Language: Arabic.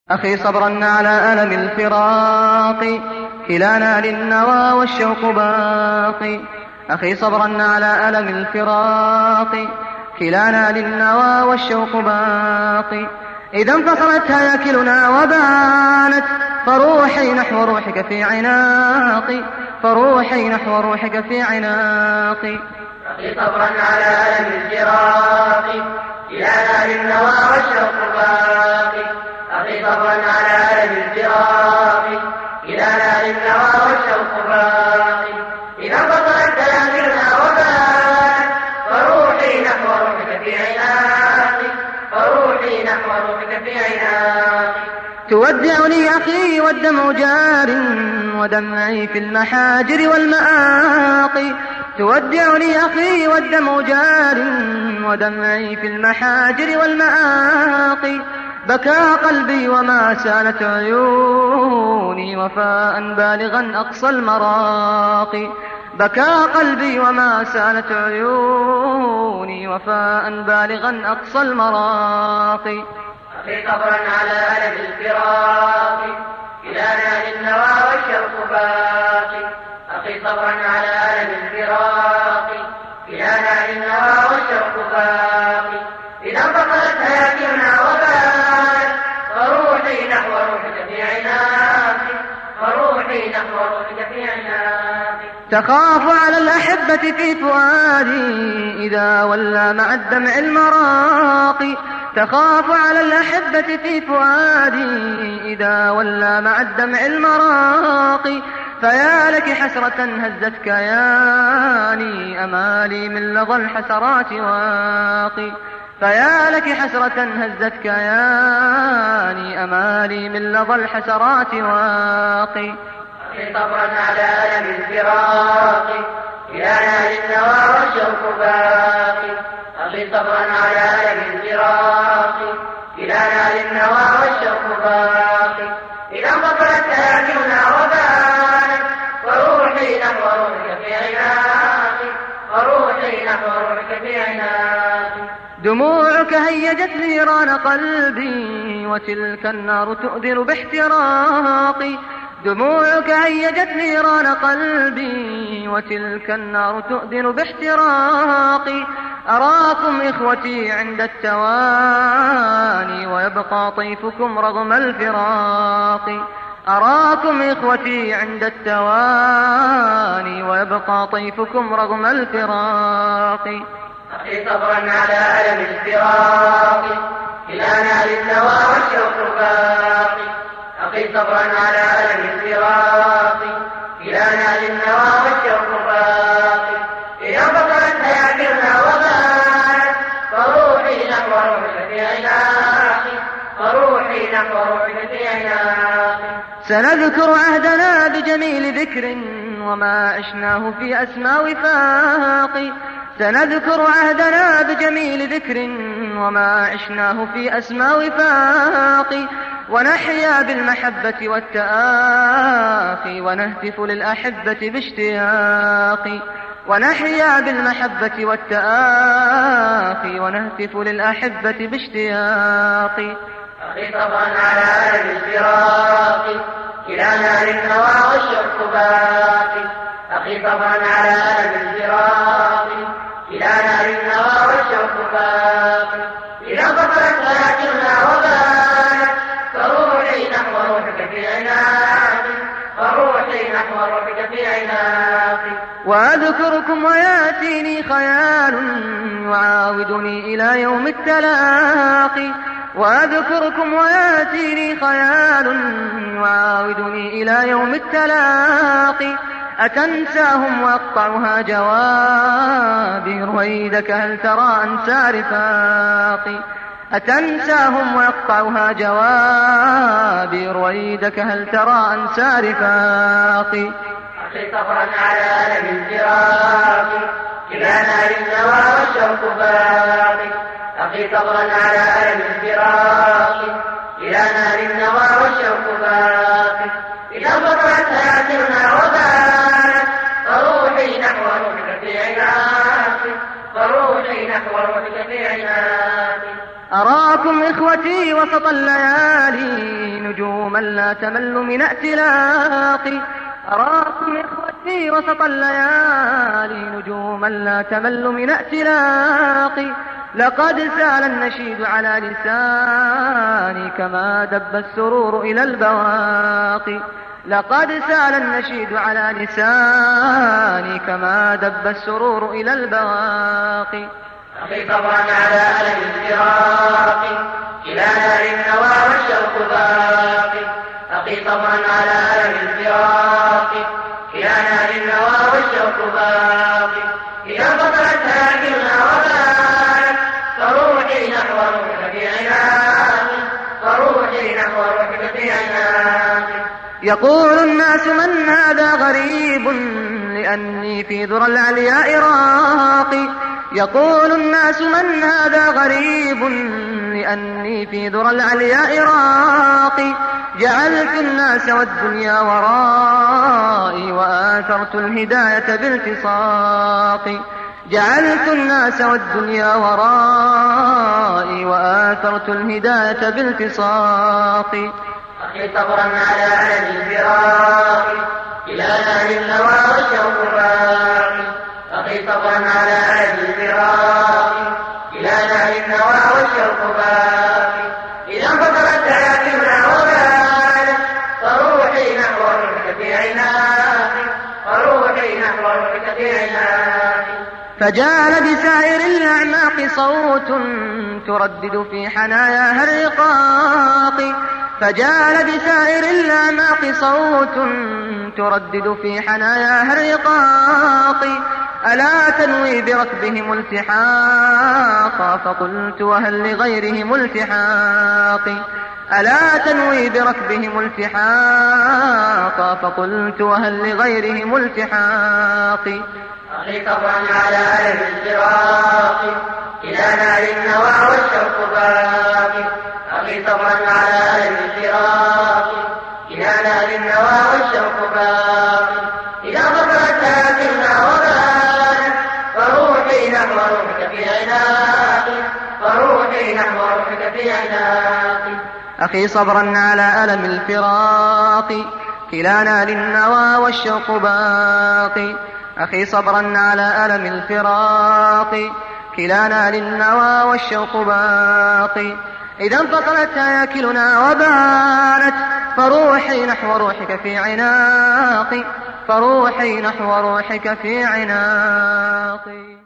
أخي صبرا على ألم الفراق، كلانا للنوى والشوق باقي. أخي صبرا على ألم الفراق، كلانا للنوى والشوق باقي. إذا انفصلت هياكلنا وبانت، فروحي نحو روحك في عناقي، فروحي نحو روحك في عناقي. أخي صبرا على ألم الفراق، كلانا للنوى والشوق باقي. أخي صبرا على ألم الفراق، كلانا للنوى والشوق باقي. إذا انفصلت هياكلنا وبانت، فروحي نحو روحك في عناقي، فروحي نحو روحك في عناقي. تودعني أخي والدمع جار، ودمعي في المحاجر والمآقي. تودعني أخي والدمع جار، ودمعي في المحاجر والمآقي. بكى قلبي وما سالت عيوني، وفاء بالغا أقصى المراقي. بكى قلبي وما سالت عيوني، وفاء بالغا أقصى المراقي. أخي صبرا على ألم الفراق، كلانا للنوى والشوق باقي. أخي صبرا على ألم الفراق، كلانا للنوى والشوق باقي. إذا انفصلت هياكلنا وبانت، فروحي نحو روحك في عناقي، فروحي نحو روحك في عناقي. تخاف على الأحبة في فؤادي، إذا ولى مع الدمع المراقي. تخاف على الأحبة في فؤادي، إذا ولى مع الدمع المراقي. فيا لك حسرة هزت كياني، أمالي من لظى الحسرات واقي. فيا لك حسرة هزت كياني، أمالي من لظى الحسرات واقي. أخي صبرا على ألم الفراق، كلانا للنوى والشوق باقي. أخي صبرا على ألم الفراق، كلانا للنوى والشوق باقي. إذا انفصلت هياكلنا وبانت، فروحي نحو روحك في عناقي، فروحي نحو روحك في عناقي. دموعك هيجت نيران قلبي، وتلك النار تؤذن باحتراقي. دموعك هيجت نيران قلبي، وتلك النار تؤذن باحتراقي. أراكم إخوتي عند التواني، ويبقى طيفكم رغم الفراق. أراكم إخوتي عند التواني، ويبقى طيفكم رغم الفراق. أخي صبرا على ألم الفراق، كلانا للنوى والشوق باقي. أخي صبرا على ألم الفراق، كلانا للنوى والشوق باقي. إذا انفصلت هياكلنا وبانت، فروحي نحو روحك في عناقي، فروحي نحو روحك في عناقي. سنذكر عهدنا بجميل ذكر، وما عشناه في أسمى وفاق. سنذكر عهدنا بجميل ذكر، وما عشناه في أسمى وفاق. ونحيا بالمحبة والتآخي، ونهتف للأحبة باشتياق. ونحيا بالمحبة والتآخي، ونهتف للأحبة باشتياق. أخي صبرا على ألم الفراق، كلانا للنوى والشوق باقي. أخي صبرا على ألم الفراق، كلانا للنوى والشوق باقي. إذا انفصلت هياكلنا وبانت، فروحي نحو روحك في عناقي، فروحي نحو روحك في عناقي. وأذكركم ويأتيني خيال، يعاودني إلى يوم التلاقي. وأذكركم ويأتيني خيال، يعاودني إلى يوم التلاقي. أتنساهم وأقطعها جوابي، رويدك هل ترى أنسى رفاقي. أتنساهم ويقطعها جوابي، رويدك هل ترى أنسى رفاقي. أخي صبرا على ألم الفراق، كلانا للنوى والشوق باقي. أخي صبرا على ألم الفراق، كلانا للنوى والشوق باقي. إذا انفصلت هياكلنا وبانت، فروحي نحو روحك في عناقي، فروحي نحو روحك في عناقي. أراكم أراكم إخوتي وسط الليالي نجوما لا تمل من ائتلاقي. أراكم إخوتي وسط الليالي نجوما لا تمل من ائتلاقي. لقد سال النشيد على لساني كما دب السرور إلى البواقي. لقد سال النشيد على لساني كما دب السرور إلى البواقي. أخي صبرا على ألم الفراق إلى نار النوى والشوق باقي. أخي صبرا على ألم الفراق إلى نار النوى والشوق باقي. إذا انفصلت هاجرنا وبانت فروحي نحو روحك في عناقي. فروحي نحو روحك في عناقي. يقول الناس من هذا غريب لأني في ذرى العلياء راقي. يقول الناس من هذا غريب لأني في ذرى العلياء راقي. جعلت الناس والدنيا ورائي وآثرت الهداية بالتصاقي. جعلت الناس والدنيا ورائي وآثرت الهداية بالتصاقي. أخي صبرا على ألم الفراق إلى نار النوى والشوق باقي. أخي صبرا على ألم الفراق إلى نار النوى والشوق باقي. إذا انفصلت حياتنا وبانت فروحي نحو روحك في عناقي. فروحي نحو روحك في عناقي. فجال بسائر الأعناق صوت تردد في حناياها الرقاق. فجال بسائر الأعناق صوت تردد في حناياها الرقاق. ألا تنوي بركبهم التحاقا فقلت وهل لغيرهم التحاق. ألا تنوي بركبهم التحاقا فقلت وهل لغيرهم التحاق. أخي صبرا على ألم الفراق إلى نار النوى والشوق باقي. أخي صبرا على ألم الفراق إلى نار النوى والشوق باقي. إذا انفصلت هاجرنا وبانت فروحي نحو روحك في عناقي. فروحي نحو روحك في عناقي. أخي صبرا على ألم الفراق كلانا للنوى والشوق باقي. أخي صبرا على ألم الفراق كلانا للنوى والشوق باقي. إذا انفصلت هياكلنا وبانت فروحي نحو روحك في عناقي. فروحي نحو روحك في عناقي.